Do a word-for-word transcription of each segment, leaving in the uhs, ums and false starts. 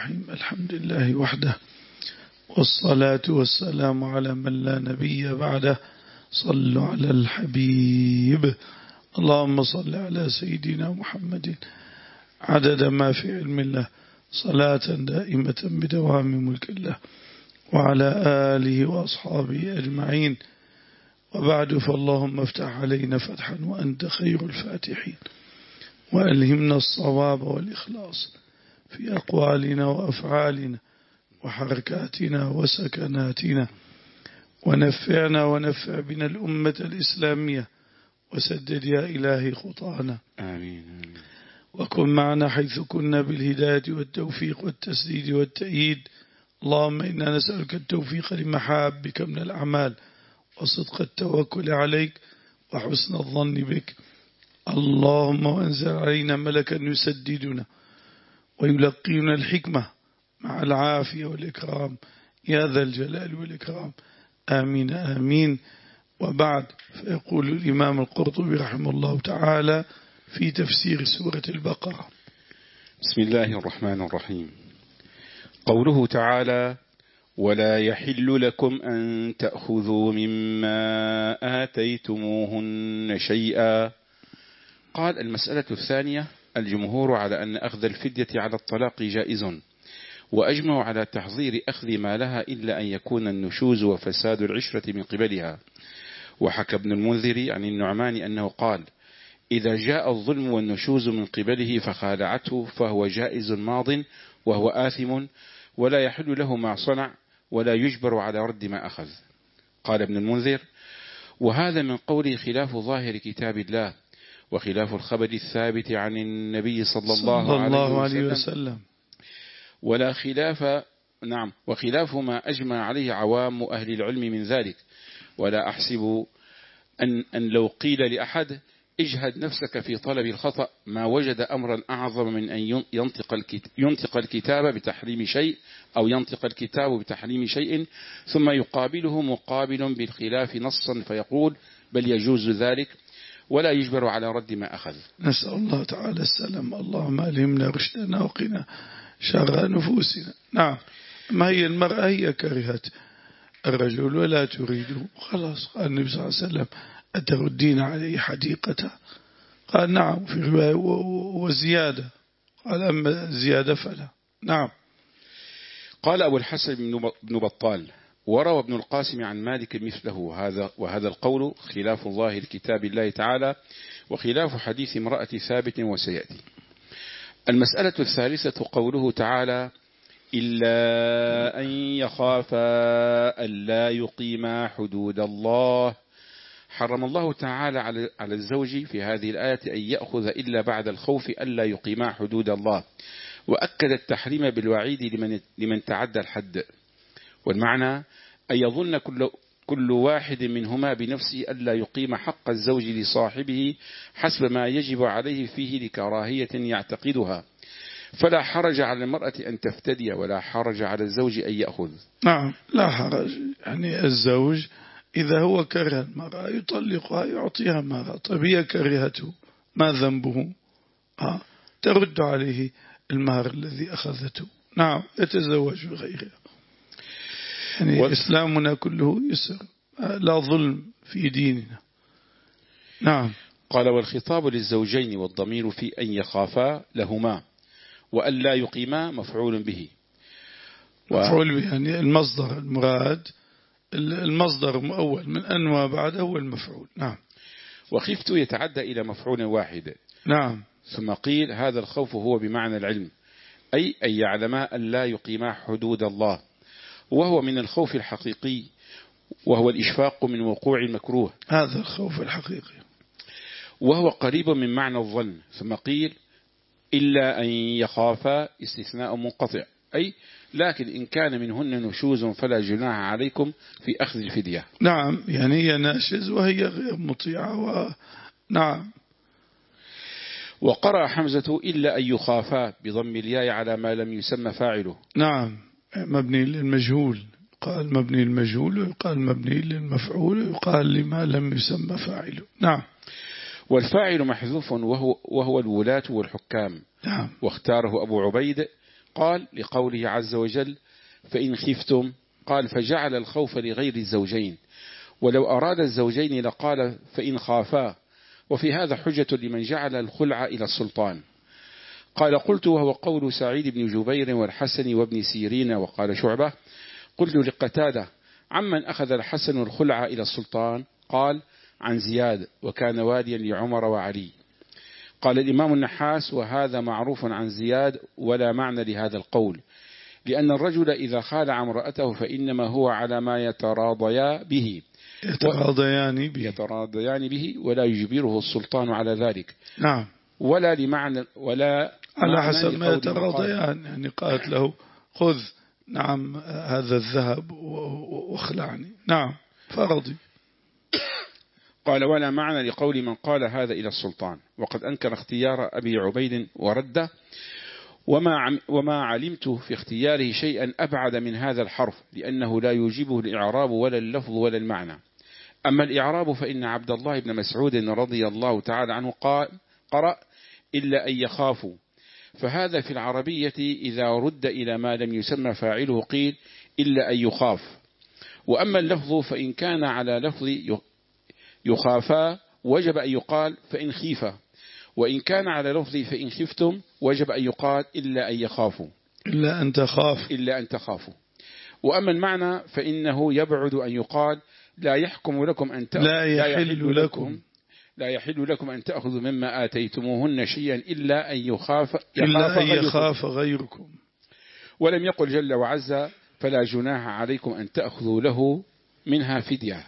الرحيم. الحمد لله وحده، والصلاة والسلام على من لا نبي بعده. صلوا على الحبيب. اللهم صل على سيدنا محمد عدد ما في علم الله، صلاة دائمة بدوام ملك الله، وعلى آله وأصحابه أجمعين. وبعد، فاللهم افتح علينا فتحا وأنت خير الفاتحين، وألهمنا الصواب والإخلاص في أقوالنا وأفعالنا وحركاتنا وسكناتنا، ونفعنا ونفع بنا الأمة الإسلامية، وسدد يا إلهي خطانا. آمين. وكن معنا حيث كنا بالهداية والتوفيق والتسديد والتأييد. اللهم إنا نسألك التوفيق لمحابك من الأعمال، وصدق التوكل عليك، وحسن الظن بك. اللهم وانزل علينا ملكا يسددنا ويلقينا الحكمة مع العافية والإكرام يا ذا الجلال والإكرام. آمين آمين. وبعد، فيقول الإمام القرطبي رحمه الله تعالى في تفسير سورة البقرة: بسم الله الرحمن الرحيم. قوله تعالى: ولا يحل لكم أن تأخذوا مما آتيتموهن شيئا. قال: المسألة الثانية: الجمهور على أن أخذ الفدية على الطلاق جائز، وأجمعوا على تحظير أخذ ما لها إلا أن يكون النشوز وفساد العشرة من قبلها. وحكى ابن المنذر عن النعمان أنه قال: إذا جاء الظلم والنشوز من قبله فخالعته فهو جائز ماض وهو آثم، ولا يحل له ما صنع، ولا يجبر على رد ما أخذ. قال ابن المنذر: وهذا من قوله خلاف ظاهر كتاب الله، وخلاف الخبر الثابت عن النبي صلى الله, صلى الله عليه وسلم, وسلم ولا خلاف نعم وخلاف ما أجمع عليه عوام أهل العلم من ذلك. ولا أحسب أن, أن لو قيل لأحد اجهد نفسك في طلب الخطأ ما وجد أمرا أعظم من أن ينطق, ينطق الكتاب بتحريم شيء، أو ينطق الكتاب بتحريم شيء ثم يقابله مقابل بالخلاف نصا فيقول بل يجوز ذلك، ولا يجبر على رد ما أخذ. نسأل الله تعالى السلام. اللهم ألهمنا رشدنا وقنا شر نفوسنا. نعم، ما هي المرأة هي كرهت الرجل ولا تريده، خلاص. قال النبي صلى الله عليه وسلم: أتردين عليه حديقته؟ قال: نعم. في رواية وزيادة. قال: أما زيادة فلا. نعم. قال أبو الحسن بن بطال: وروى ابن القاسم عن مالك مثله هذا، وهذا القول خلاف ظاهر كتاب الله تعالى، وخلاف حديث امرأة ثابت وسيأتي. المسألة الثالثة قوله تعالى: إلا أن يخافا ألا يقيما حدود الله. حرم الله تعالى على الزوج في هذه الآية أن يأخذ إلا بعد الخوف ألا يقيما حدود الله، وأكد التحريم بالوعيد لمن, لمن تعدى الحد. والمعنى أن يظن كل, كل واحد منهما بنفسه ألا يقيم حق الزوج لصاحبه حسب ما يجب عليه فيه لكراهية يعتقدها، فلا حرج على المرأة أن تفتدي، ولا حرج على الزوج أن يأخذ. نعم، لا حرج. يعني الزوج إذا هو كره المرأة يطلقها، يعطيها مهرها. طيب هي كرهته، ما ذنبه؟ آه. ترد عليه المهر الذي أخذته. نعم، يتزوج بغيرها. يعني و... إسلامنا كله يسر، لا ظلم في ديننا. نعم. قال: والخطاب للزوجين والضمير في أن يخافا لهما، وأن لا يقيما مفعول به. و... مفعول به يعني المصدر المراد، المصدر المؤول من أن وبعده هو المفعول. نعم. وخفت يتعدى إلى مفعول واحد. نعم. ثم قيل: هذا الخوف هو بمعنى العلم، أي أن يعلما أن لا يقيما حدود الله، وهو من الخوف الحقيقي، وهو الإشفاق من وقوع المكروه. هذا الخوف الحقيقي، وهو قريب من معنى الظن. ثم قيل: إلا أن يخافا استثناء منقطع، أي لكن إن كان منهن نشوز فلا جناح عليكم في أخذ الفدية. نعم، يعني هي ناشز وهي غير مطيعة. و... نعم. وقرأ حمزة: إلا أن يخافا بضم الياء على ما لم يسمى فاعله. نعم، مبني للمجهول. قال مبني للمجهول، ويقال مبني للمفعول، ويقال لما لم يسمى فاعله. نعم. والفاعل محذوف وهو, وهو الولاة والحكام. نعم. واختاره أبو عبيد قال لقوله عز وجل فإن خفتم، قال فجعل الخوف لغير الزوجين، ولو أراد الزوجين لقال فإن خافا، وفي هذا حجة لمن جعل الخلع إلى السلطان. قال قلت وهو قول سعيد بن جبير والحسن وابن سيرين. وقال شعبة قلت لقتادة عمن أخذ الحسن الخلع إلى السلطان؟ قال عن زياد، وكان واليا لعمر وعلي. قال الإمام النحاس وهذا معروف عن زياد، ولا معنى لهذا القول، لأن الرجل إذا خالع امرأته فإنما هو على ما يتراضيا به يتراضيان به يتراضيان به ولا يجبره السلطان على ذلك. نعم. ولا لمعنى ولا على حسب ما يتراضيان، يعني قالت له خذ نعم هذا الذهب واخلعني، نعم فرضي. قال ولا معنى لقول من قال هذا إلى السلطان، وقد أنكر اختيار أبي عبيد ورده، وما وما علمت في اختياره شيئا أبعد من هذا الحرف، لأنه لا يوجبه الإعراب ولا اللفظ ولا المعنى. أما الإعراب فإن عبد الله بن مسعود رضي الله تعالى عنه قال قرأ إلا أن يخافوا، فهذا في العربية إذا رد إلى ما لم يسمى فاعله قيل إلا أن يخاف. وأما اللفظ فإن كان على لفظ يخافا وجب أن يقال فإن خيفا، وإن كان على لفظ فإن خفتم وجب أن يقال إلا أن يخافوا إلا أن تخاف إلا أن تخافوا. وأما المعنى فإنه يبعد أن يقال لا يحكم لكم أن تأخذوا لا يحل لكم لا يحل لكم أن تأخذوا مما آتيتموهن شيئا إلا أن يخاف إلا أن يخاف غيركم. ولم يقل جل وعز فلا جناح عليكم أن تأخذوا له منها فدية،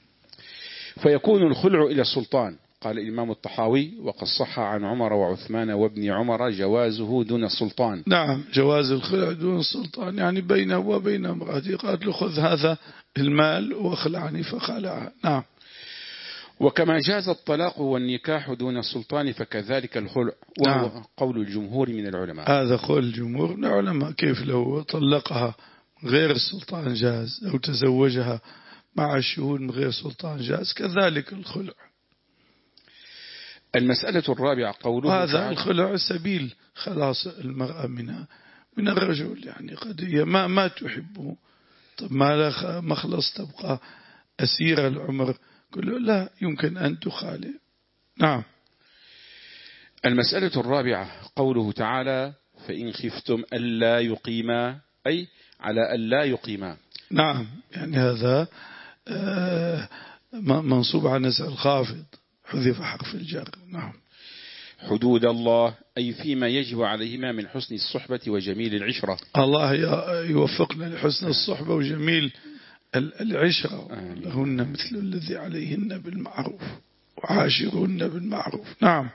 فيكون الخلع إلى السلطان. قال الإمام الطحاوي وقد صح عن عمر وعثمان وابن عمر جوازه دون السلطان. نعم، جواز الخلع دون السلطان، يعني بينه وبين امرأته قالت له خذ هذا المال واخلعني فخلعها. نعم. وكما جاز الطلاق والنكاح دون السلطان فكذلك الخلع، وهو نعم. قول الجمهور من العلماء. هذا قول الجمهور من العلماء. كيف لو طلقها غير السلطان جاز، أو تزوجها مع الشهود من غير سلطان جاز، كذلك الخلع. المسألة الرابعة قوله هذا الخلع سبيل خلاص المرأة منها من الرجل، يعني قد هي ما ما تحبه، طب ما لها مخلص تبقى أسير العمر كله، لا يمكن أن تخالع. نعم. المسألة الرابعة قوله تعالى فإن خفتم ألا يقيما، أي على ألا يقيما. نعم، يعني هذا منصوب على نزع الخافض، حذف حرف الجر. نعم. حدود الله أي فيما يجب عليهما من حسن الصحبة وجميل العشرة. الله يوفقنا لحسن الصحبة وجميل العشرة. لهن مثل الذي عليهن بالمعروف وعاشرهن بالمعروف. نعم.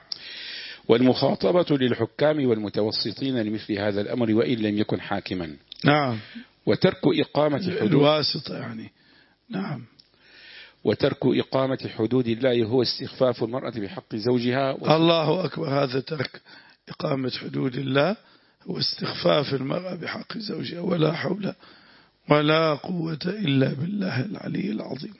والمخاطبة للحكام والمتوسطين لمثل هذا الأمر وإن لم يكن حاكما. نعم. وترك إقامة حدود الواسطة يعني. نعم. وترك إقامة حدود الله هو استخفاف المرأة بحق زوجها. الله أكبر، هذا ترك إقامة حدود الله هو استخفاف المرأة بحق زوجها، ولا حول ولا قوة إلا بالله العلي العظيم.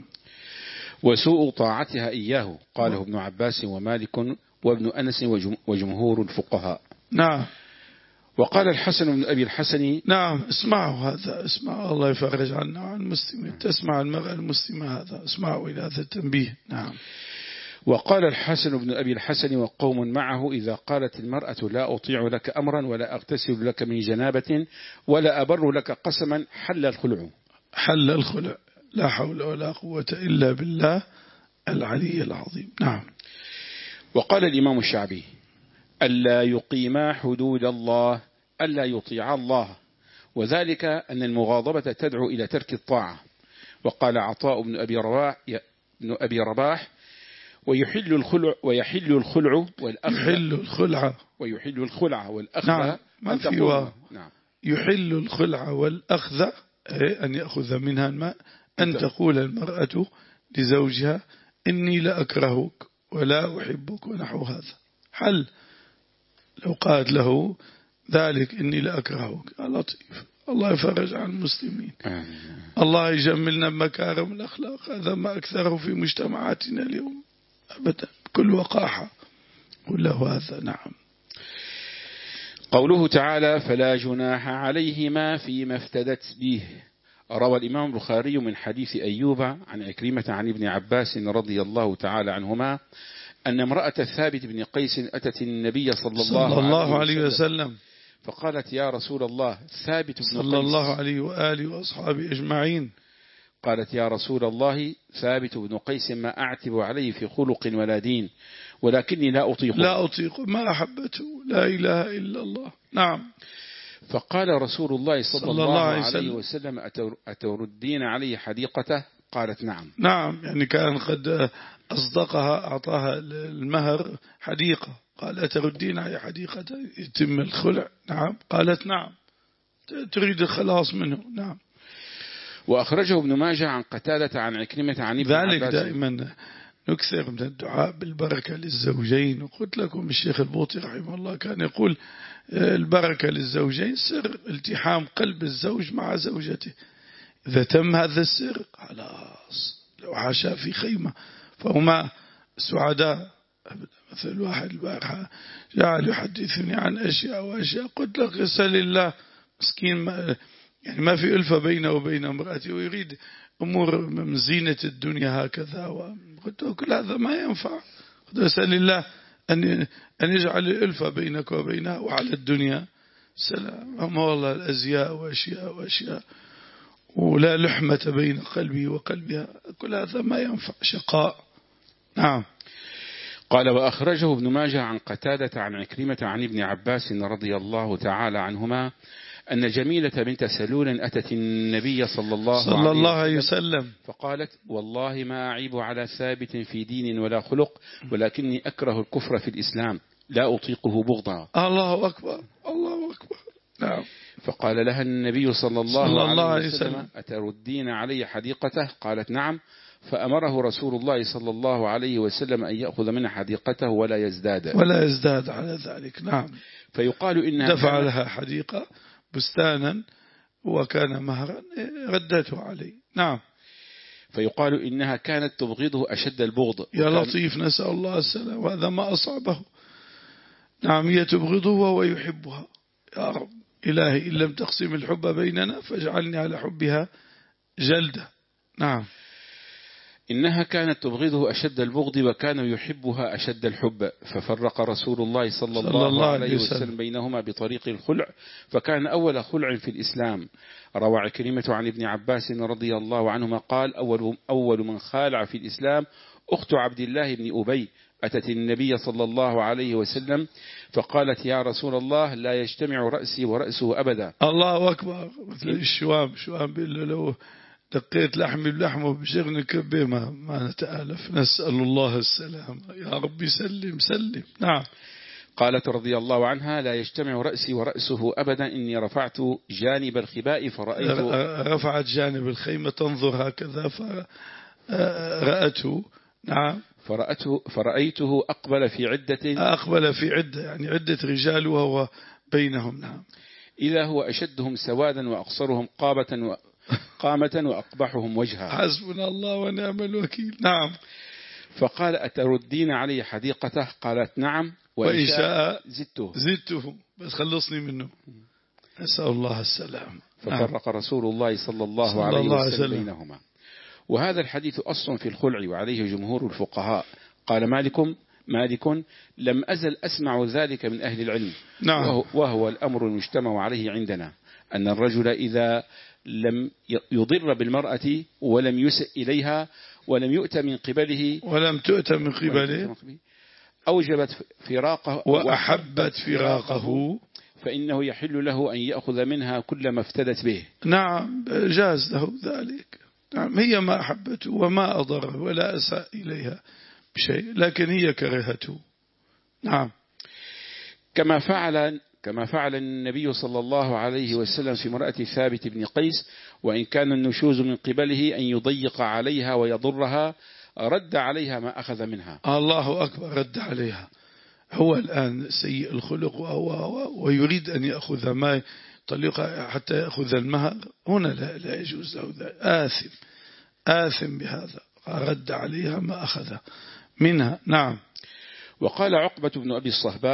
وسوء طاعتها إياه قاله ابن عباس ومالك وابن أنس وجمهور الفقهاء. نعم. وقال الحسن بن أبي الحسن. نعم، اسمعوا هذا، اسمعوا، الله يفرج عنا عن المسلمين، تسمع المرأة المسلمة هذا، اسمعوا إلى هذا التنبيه. نعم. وقال الحسن بن أبي الحسن وقوم معه إذا قالت المرأة لا أطيع لك أمرا ولا أغتسل لك من جنابة ولا أبر لك قسما حل الخلع. حل الخلع، لا حول ولا قوة إلا بالله العلي العظيم. نعم. وقال الإمام الشعبي ألا يقيما حدود الله ألا يطيع الله، وذلك أن المغاضبة تدعو إلى ترك الطاعة. وقال عطاء بن أبي رباح, بن أبي رباح ويحل الخلع ويحل الخلع والأخذ يحل الخلع ويحل الخلع والأخذ. نعم. ما في نعم. يحل الخلع والأخذ أن يأخذ منها الماء، أن تقول المرأة لزوجها إني لا أكرهك ولا أحبك ونحو هذا حل. لو قالت له ذلك إني لا أكرهك، لطيف، الله يفرج عن المسلمين، الله يجملنا بمكارم الأخلاق، هذا ما أكثره في مجتمعاتنا اليوم أبدا، كل وقاحة قل له هذا. نعم. قوله تعالى فلا جناح عليهما فيما افتدت به. روى الإمام البخاري من حديث أيوب عن عكرمة عن ابن عباس رضي الله تعالى عنهما أن امرأة ثابت بن قيس أتت النبي صلى الله, صلى الله عليه عليه وسلم, وسلم فقالت يا رسول الله ثابت بن صلى قيس الله عليه وآله وأصحابه أجمعين قالت يا رسول الله ثابت بن قيس ما أعتب عليه في خلق ولا دين ولكني لا أطيق لا أطيق ما أحبته لا إله إلا الله. نعم. فقال رسول الله صلى, صلى الله, الله عليه وسلم, وسلم أتردين عليه حديقته؟ قالت نعم. نعم يعني كان قد أصدقها أعطاها المهر حديقة، قال أتردين عليه حديقته يتم الخلع؟ نعم. قالت نعم تريد الخلاص منه. نعم. وأخرجه ابن ماجه عن قتادة عن عكرمة عن ابن ذلك عباس. دائما نكثر من الدعاء بالبركة للزوجين. وقلت لكم الشيخ البوطي رحمه الله كان يقول البركة للزوجين سر التحام قلب الزوج مع زوجته، إذا تم هذا السر خلاص لو عاشا في خيمة فهما سعداء. مثل واحد البارحة جعل يحدثني عن أشياء وأشياء، قلت لك اسأل الله مسكين ما يعني ما في ألفة بينه وبين امرأته ويريد أمور من زينة الدنيا هكذا، وقلت له كل هذا ما ينفع. قلت اسأل الله أن أن يجعل الألفة بينك وبينها وعلى الدنيا سلام. أما والله الأزياء وأشياء وأشياء ولا لحمة بين قلبي وقلبها، كل هذا ما ينفع شقاء. نعم. قال وأخرجه ابن ماجه عن قتادة عن عكرمة عن ابن عباس رضي الله تعالى عنهما أن جميلة بنت سلول أتت النبي صلى الله, صلى الله عليه عليه وسلم فقالت والله ما أعيب على ثابت في دين ولا خلق ولكني أكره الكفر في الإسلام لا أطيقه بغضا. الله أكبر الله أكبر. نعم. فقال لها النبي صلى الله, صلى الله عليه وسلم, وسلم أتردين علي حديقته؟ قالت نعم. فأمره رسول الله صلى الله عليه وسلم أن يأخذ منها حديقته ولا يزداد ولا يزداد على ذلك. نعم. فيقال إنها دفع لها حديقة بستانا وكان مهرا ردته عليه. نعم. فيقال إنها كانت تبغضه أشد البغض. يا لطيف نسأل الله السلام وهذا ما أصابه. نعم هي تبغضه وهو يحبها. يا رب إلهي إن لم تقسم الحب بيننا فاجعلني على حبها جلدة. نعم. إنها كانت تبغضه أشد البغض وكان يحبها أشد الحب ففرق رسول الله صلى, صلى الله, الله عليه وسلم, وسلم بينهما بطريق الخلع فكان أول خلع في الإسلام. روى عكرمة عن ابن عباس رضي الله عنهما قال أول, أول من خالع في الإسلام أخت عبد الله بن أبي أتت النبي صلى الله عليه وسلم فقالت يا رسول الله لا يجتمع رأسي ورأسه أبدا. الله أكبر. مثل الشوام شوام بيقول له دقيت لحمي بلحمه بشغل كبه ما, ما نتآلف. نسأل الله السلام يا رب سلم سلم. نعم. قالت رضي الله عنها لا يجتمع رأسي ورأسه أبدا إني رفعت جانب الخباء فرأيت رفعت جانب الخيمة تنظر هكذا فرأته. نعم. فرأته فرأيته أقبل في عدة أقبل في عدة يعني عدة رجال وهو بينهم. نعم. إذا هو أشدهم سوادا وأقصرهم قامة قامة وأقبحهم وجها. حسبنا الله ونعم الوكيل. نعم. فقال أتردين علي حديقته؟ قالت نعم وإن شاء زدته زدته بس خلصني منه. نسأل الله السلام. ففرق نعم. رسول الله صلى الله صلى عليه الله وسلم بينهما. وهذا الحديث أصل في الخلع وعليه جمهور الفقهاء. قال مالك مالك لم أزل أسمع ذلك من أهل العلم. نعم. وهو, وهو الأمر المجتمع عليه عندنا أن الرجل إذا لم يضر بالمرأة ولم يسئ إليها ولم يؤت من قبله ولم تؤت من قبله أوجبت فراقه وأحبت فراقه فإنه يحل له أن يأخذ منها كل ما افتدت به. نعم جاز له ذلك. نعم هي ما أحبته وما أضره ولا أساء إليها بشيء لكن هي كرهته. نعم. كما فعل كما فعل النبي صلى الله عليه وسلم في امرأة ثابت بن قيس وإن كان النشوز من قبله أن يضيق عليها ويضرها رد عليها ما أخذ منها. الله أكبر. رد عليها. هو الآن سيء الخلق وهو ويريد أن يأخذ ما طليقة حتى يأخذ المهر هنا لا, لا يجوز له ذلك. آثم آثم بهذا. رد عليها ما أخذ منها. نعم. وقال عقبة بن أبي الصهباء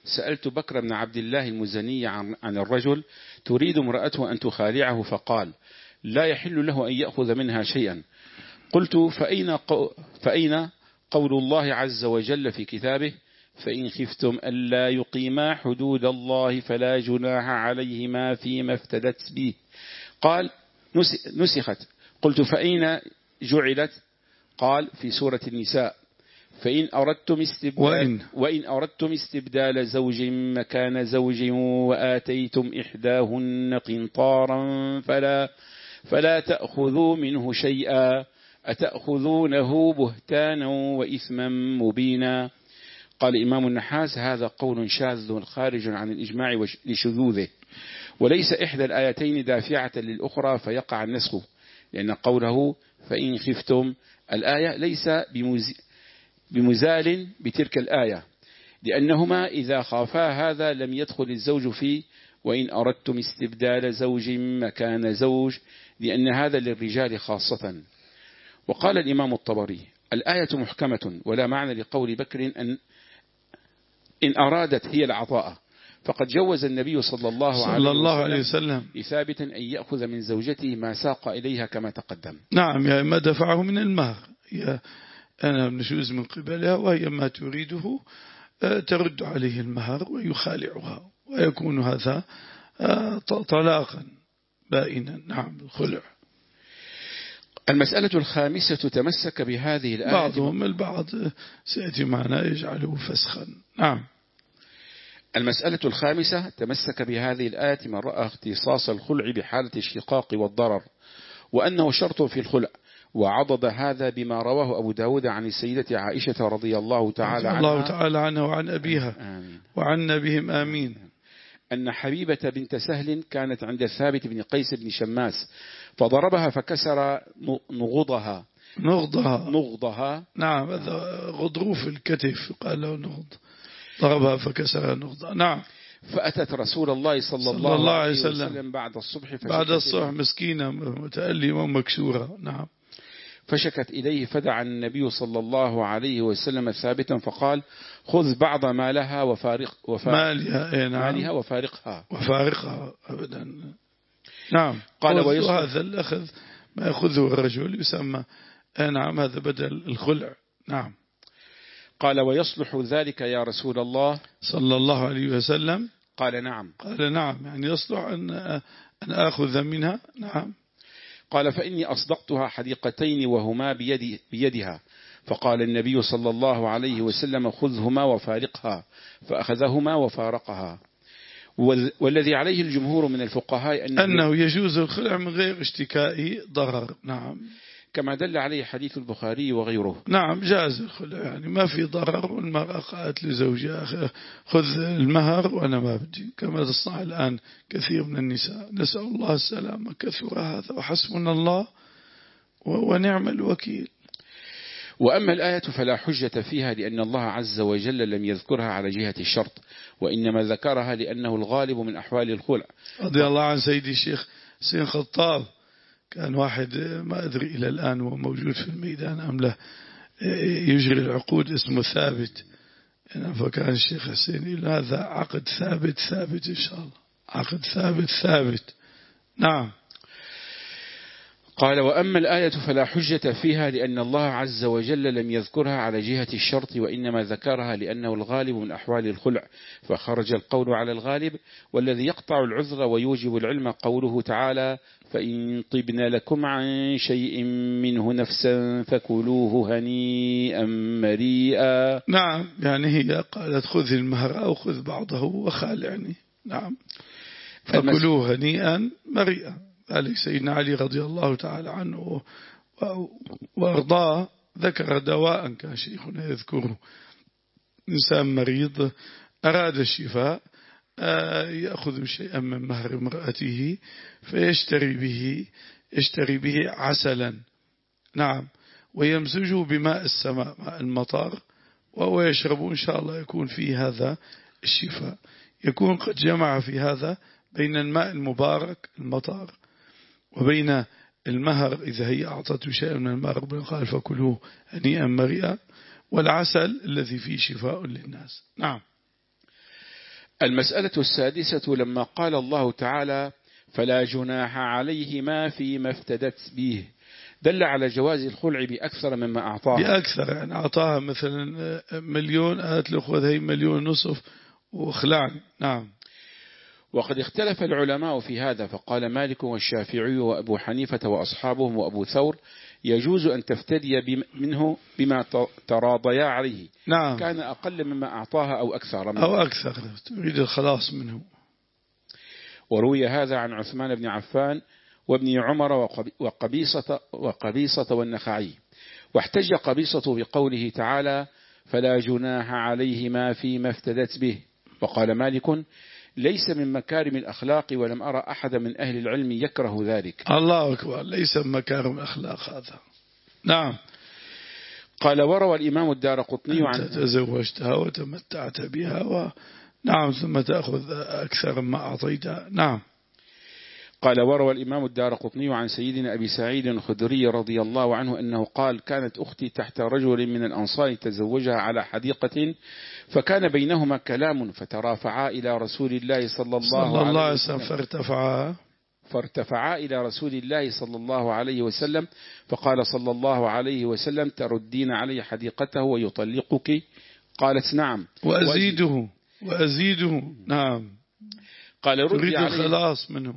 سألت بكر بن عبد الله المزني عن, عن الرجل تريد امرأته أن تخالعه، فقال لا يحل له أن يأخذ منها شيئا. قلت فأين, قو فأين قول الله عز وجل في كتابه فإن خفتم ألا يقيما حدود الله فلا جناح عليهما فيما افتدت به؟ قال نسخت. قلت فأين جعلت؟ قال في سورة النساء فإن أردتم استبدال, وإن, وإن أردتم استبدال زوج مكان زوج وآتيتم إحداهن قنطارا فلا, فلا تأخذوا منه شيئا أتأخذونه بهتانا وإثما مبينا. قال إمام النحاس هذا قول شاذ خارج عن الإجماع لشذوذه، وليس إحدى الآيتين دافعة للأخرى فيقع النسخ، لأن قوله فإن خفتم الآية ليس بمزال بتلك الآية، لأنهما إذا خافا هذا لم يدخل الزوج فيه وإن أردتم استبدال زوج مكان زوج، لأن هذا للرجال خاصة. وقال الإمام الطبري الآية محكمة ولا معنى لقول بكر أن إن أرادت هي العطاء، فقد جوز النبي صلى الله, صلى الله عليه وسلم لثابت أن يأخذ من زوجته ما ساق إليها كما تقدم. نعم، يعني ما دفعه من المهر أنا نشوز من قبلها، وهي ما تريده ترد عليه المهر ويخالعها، ويكون هذا طلاقا بائنا. نعم الخلع. المسألة الخامسة تمسك بهذه الآية بعضهم البعض سيأتي معنا يجعله فسخا. نعم. المسألة الخامسة تمسك بهذه الآية من رأى اختصاص الخلع بحالة الشقاق والضرر وأنه شرط في الخلع، وعضد هذا بما رواه أبو داود عن السيدة عائشة رضي الله تعالى عنها الله تعالى عنها وعن أبيها آمين. وعن نبيهم آمين أن حبيبة بنت سهل كانت عند ثابت بن قيس بن شماس فضربها فكسر نغضها نغضها نغضها نعم، هذا غضروف الكتف قال له نغض، ضربها فكسر نغضها. نعم. فأتت رسول الله صلى, صلى الله, الله عليه وسلم, وسلم بعد الصبح بعد الصبح مسكينة متألمة ومكسورة. نعم. فشكت إليه فدعا النبي صلى الله عليه وسلم ثابتا فقال خذ بعض مالها وفارق مالها, نعم. مالها وفارقها وفارقها أبدا. نعم. قال وهذا الأخذ ما يأخذه الرجل يسمى نعم هذا بدل الخلع. نعم. قال ويصلح ذلك يا رسول الله صلى الله عليه وسلم؟ قال نعم. قال نعم، يعني يصلح أن أن آخذ منها. نعم. قال فإني أصدقتها حديقتين وهما بيدي بيدها، فقال النبي صلى الله عليه وسلم خذهما وفارقها، فأخذهما وفارقها. والذي عليه الجمهور من الفقهاء أنه, أنه يجوز الخلع من غير اشتكاء ضرر. نعم. كما دل عليه حديث البخاري وغيره. نعم جاز الخلع، يعني ما في ضرر، والمرأة قالت لزوجها خذ المهر وأنا ما بدي، كما تصنع الآن كثير من النساء. نسأل الله السلامة، كثر هذا وحسبنا الله ونعم الوكيل. وأما الآية فلا حجة فيها لأن الله عز وجل لم يذكرها على جهة الشرط، وإنما ذكرها لأنه الغالب من أحوال الخلع. رضي الله عن سيدي الشيخ سين خطاب، كان واحد ما أدري إلى الآن هو موجود في الميدان أم لا يجري العقود اسمه ثابت، فكان الشيخ حسين يقول هذا عقد ثابت ثابت إن شاء الله، عقد ثابت ثابت. نعم. قال وأما الآية فلا حجة فيها لأن الله عز وجل لم يذكرها على جهة الشرط، وإنما ذكرها لأنه الغالب من أحوال الخلع، فخرج القول على الغالب. والذي يقطع العذر ويوجب العلم قوله تعالى فإن طبن لكم عن شيء منه نفسا فكلوه هنيئا مريئا. نعم، يعني هي قالت خذ المهر أو خذ بعضه وخالعني. نعم. فكلوه هنيئا مريئا. ذلك سيدنا علي رضي الله تعالى عنه وأرضاه ذكر دواء كان شيخنا يذكره، إنسان مريض أراد الشفاء يأخذ شيئا من مهر امرأته فيشتري به يشتري به عسلا. نعم. ويمزجه بماء السماء ماء المطر وهو يشرب، إن شاء الله يكون فيه هذا الشفاء، يكون قد جمع في هذا بين الماء المبارك المطر وبين المهر إذا هي أعطته شيئا من المهر قال فكلوه هنيئا مريئا، والعسل الذي فيه شفاء للناس. نعم. المسألة السادسة لما قال الله تعالى فلا جناح عليهما فيما افتدت به دل على جواز الخلع بأكثر مما أعطاها. بأكثر يعني أعطاها مثلا مليون قالت له خذ هي مليون نصف وخلعني. نعم. وقد اختلف العلماء في هذا فقال مالك والشافعي وأبو حنيفة وأصحابهم وأبو ثور يجوز أن تفتدي منه بما تراضيا عليه. نعم. كان أقل مما أعطاها أو أكثر منه أو أكثر تريد الخلاص منه. وروي هذا عن عثمان بن عفان وابن عمر وقبيصة, وقبيصة والنخعي. واحتج قبيصة بقوله تعالى فلا جناح عليهما فيما افتدت به. وقال مالك ليس من مكارم الأخلاق ولم أرى أحد من أهل العلم يكره ذلك. الله أكبر، ليس من مكارم الأخلاق هذا. نعم. قال وروى الإمام الدارقطني عن تزوجتها وتمتعت بها و... نعم ثم تأخذ أكثر ما أعطيتها. نعم. قال وروى الإمام الدارقطني عن سيدنا أبي سعيد الخدري رضي الله عنه أنه قال كانت أختي تحت رجل من الأنصار تزوجها على حديقة فكان بينهما كلام فترافعا إلى رسول الله صلى الله عليه وسلم فارتفعا فارتفعا إلى رسول الله صلى الله عليه وسلم فقال صلى الله عليه وسلم تردين علي حديقته ويطلقك؟ قالت نعم وأزيده وأزيده. نعم. قال ردي علي الخلاص منه.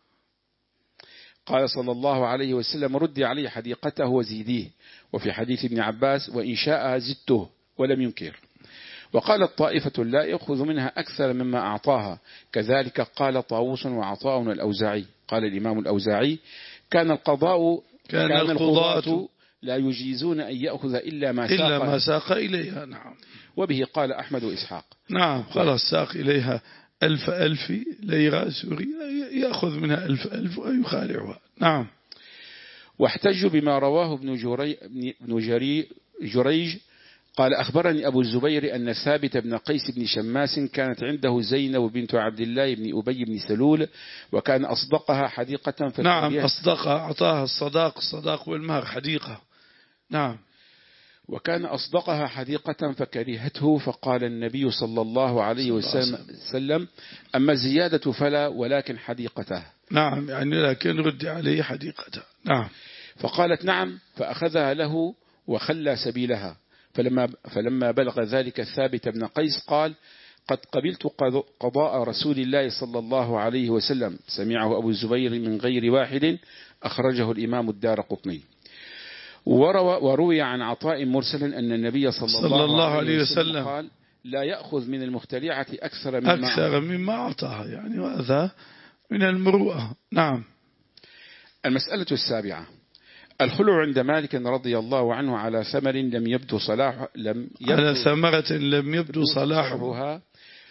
قال صلى الله عليه وسلم ردي علي حديقته وزيديه. وفي حديث ابن عباس وإن شاء زدته ولم ينكر. وقالت طائفة لا يأخذ منها أكثر مما أعطاها كذلك قال طاووس وعطاء الأوزاعي. قال الإمام الأوزاعي كان القضاء كان, كان القضاة لا يجيزون أن يأخذ إلا ما ساق, إلا ما ساق إليها. نعم. وبه قال أحمد وإسحاق. نعم خلاص ساق إليها ألف ألف ليرة سورية يأخذ منها ألف ألف ويخالعها. نعم. واحتجوا بما رواه ابن, جري ابن جري جريج قال أخبرني أبو الزبير أن ثابت بن قيس بن شماس كانت عنده زينب بنت عبد الله بن أبي بن سلول وكان أصدقها حديقة. نعم أصدقها أعطاها الصداق الصداق والمهر حديقة. نعم. وكان أصدقها حديقة فكرهته فقال النبي صلى الله عليه وسلم أما الزيادة فلا ولكن حديقته. نعم يعني لكن رد عليه حديقته. نعم. فقالت نعم فأخذها له وخلى سبيلها. فلما, فلما بلغ ذلك ثابت بن قيس قال قد قبلت قضاء رسول الله صلى الله عليه وسلم. سمعه أبو الزبير من غير واحد أخرجه الإمام الدارقطني. وروي عن عطاء مرسل أن النبي صلى, صلى الله, الله عليه وسلم قال لا يأخذ من المختلعة أكثر مما أكثر مما أعطاها يعني وهذا من المروءة. نعم. المسألة السابعة الخلع عند مالك رضي الله عنه على ثمر لم يبدو صلاح لم يبدو على ثمرة لم يبدو صلاحها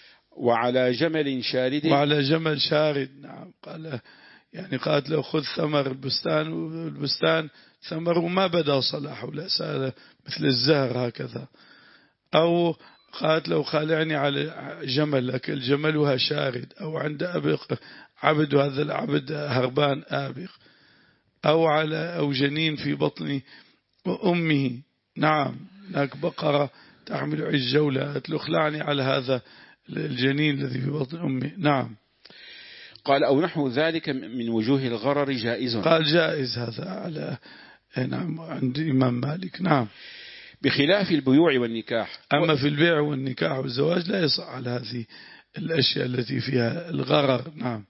وعلى جمل شارد وعلى جمل شارد. نعم. قال يعني قالت له خذ ثمر البستان والبستان ثمر ما بدا صلاحه لا سال مثل الزهر هكذا. أو قالت له خالعني على جمل لكن جملها شارد أو عند أبق عبد هذا العبد هربان آبق أو على أو جنين في بطن أمه. نعم. هناك بقرة تحمل عجولة قالت له اخلعني على هذا الجنين الذي في بطن أمه. نعم. قال أو نحو ذلك من وجوه الغرر جائز. قال جائز هذا على نعم عند إمام مالك. نعم. بخلاف البيوع والنكاح. أما في البيع والنكاح والزواج لا يصح على هذه الأشياء التي فيها الغرر. نعم.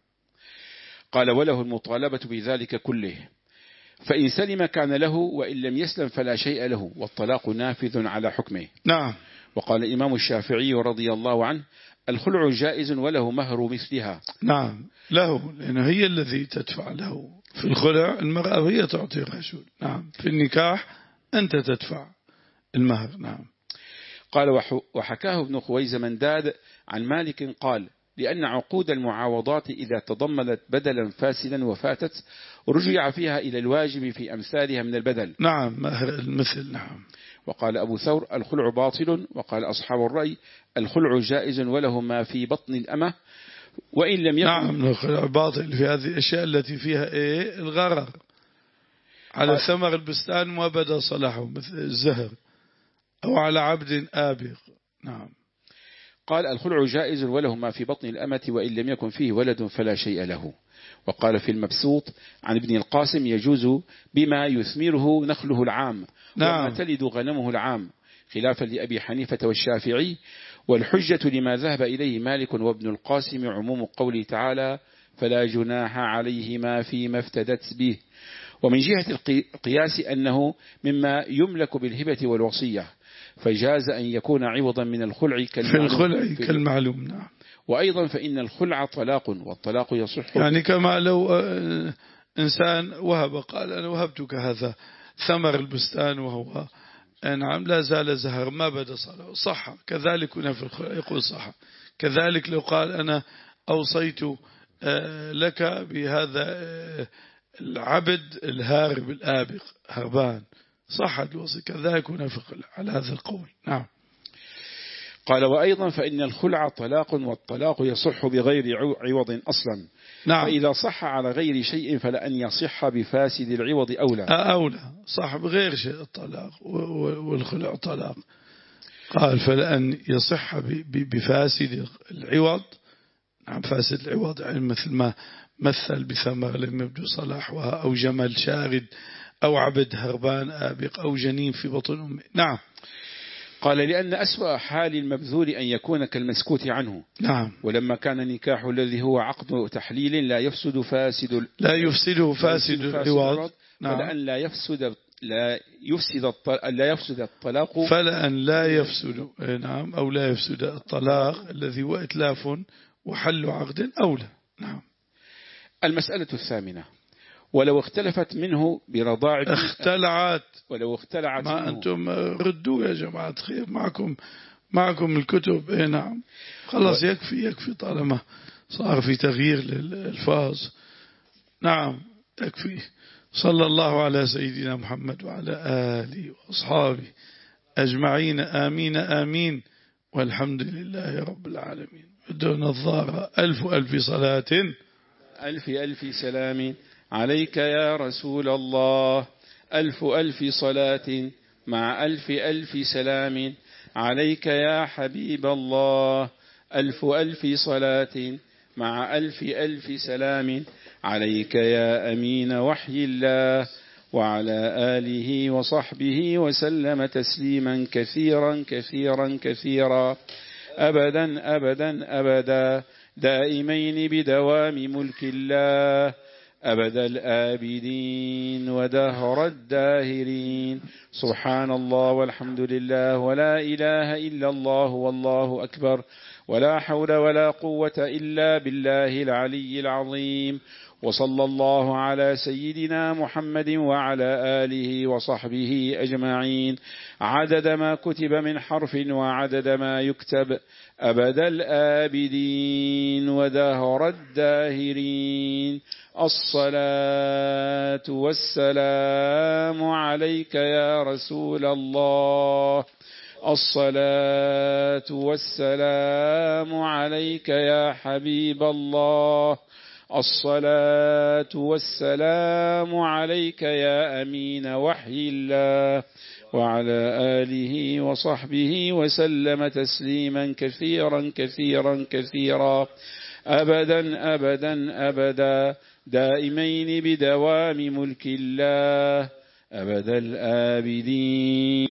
قال وله المطالبة بذلك كله فإن سلم كان له وإن لم يسلم فلا شيء له والطلاق نافذ على حكمه. نعم. وقال الإمام الشافعي رضي الله عنه الخلع جائز وله مهر مثلها. نعم له لأنه هي الذي تدفع له في الخلع المرأة هي تعطي الرجل. نعم. في النكاح أنت تدفع المهر. نعم. قال وحكاه ابن خويزمنداد عن مالك قال لأن عقود المعاوضات إذا تضمنت بدلا فاسدا وفاتت رجع فيها إلى الواجب في أمثالها من البدل. نعم مهر المثل. نعم. وقال أبو ثور الخلع باطل. وقال أصحاب الرأي الخلع جائز وله ما في بطن الأمة وإن لم يكن. نعم الخلع باطل في هذه الأشياء التي فيها إيه الغرر على قال ثمر البستان ما بدا صلاحه مثل الزهر أو على عبد آبق. نعم. قال الخلع جائز وله ما في بطن الأمة وإن لم يكن فيه ولد فلا شيء له. وقال في المبسوط عن ابن القاسم يجوز بما يثمره نخله العام نعم. وما تلد غنمه العام، خلافا لأبي حنيفة والشافعي. والحجة لما ذهب إليه مالك وابن القاسم عموم قوله تعالى فلا جناح عليهما فيما افتدت به. ومن جهة القياس أنه مما يملك بالهبة والوصية، فجاز أن يكون عوضا من الخلع في الخلع كالمعلوم. نعم. وأيضا فإن الخلع طلاق، والطلاق يصح يعني كما لو إنسان وهب قال أنا وهبتك هذا ثمر البستان وهو نعم لا زال زهر ما بدا صلاة صح، كذلك هنا في الخلع يقول صح. كذلك لو قال أنا أوصيت لك بهذا العبد الهارب الآبق هربان صح الوصي، كذلك هنا في الخلع على هذا القول. نعم. قال وأيضا فإن الخلع طلاق، والطلاق يصح بغير عوض أصلا. نعم. فإذا صح على غير شيء فلأن يصح بفاسد العوض أولى. أولى صح بغير شيء الطلاق والخلع طلاق. قال فلأن يصح بفاسد العوض. نعم فاسد العوض يعني مثل ما مثل بثمر لم يبدو صلاحها أو جمل شارد أو عبد هربان آبق أو جنين في بطن أمه. نعم. قال لأن أسوأ حال المبذول أن يكون كالمسكوت عنه. نعم. ولما كان النكاح الذي هو عقد تحليل لا يفسد فاسد لا يفسده فاسد العوض. نعم. فلأن لا يفسد لا يفسد لا يفسد الطلاق فلأن لا يفسد نعم أو لا يفسد الطلاق الذي هو إتلاف وحل عقد أولى. نعم. المسألة الثامنة ولو اختلفت منه برضاع اختلعت ولو اختلعت ما منه. أنتم ردوا يا جماعة خير معكم معكم الكتب. اي نعم خلاص يكفي يكفي طالما صار في تغيير للألفاظ. نعم يكفي. صلى الله على سيدنا محمد وعلى آله وأصحابه أجمعين آمين آمين والحمد لله رب العالمين. بدون الضارة ألف ألف صلاة ألف ألف سلام عليك يا رسول الله. ألف ألف صلاة مع ألف ألف سلام عليك يا حبيب الله. ألف ألف صلاة مع ألف ألف سلام عليك يا أمين وحي الله وعلى آله وصحبه وسلم تسليما كثيرا كثيرا كثيرا أبدا أبدا أبدا دائمين بدوام ملك الله أبد الآبدين ودهر الداهرين. سبحان الله والحمد لله ولا إله إلا الله والله أكبر ولا حول ولا قوة إلا بالله العلي العظيم. وصلى الله على سيدنا محمد وعلى آله وصحبه أجمعين عدد ما كتب من حرف وعدد ما يكتب أبد الآبدين ودهر الداهرين. الصلاة والسلام عليك يا رسول الله. الصلاة والسلام عليك يا حبيب الله. الصلاة والسلام عليك يا أمين وحي الله وعلى آله وصحبه وسلم تسليما كثيرا كثيرا كثيرا أبدا أبدا أبدا دائمين بدوام ملك الله أبد الآبدين.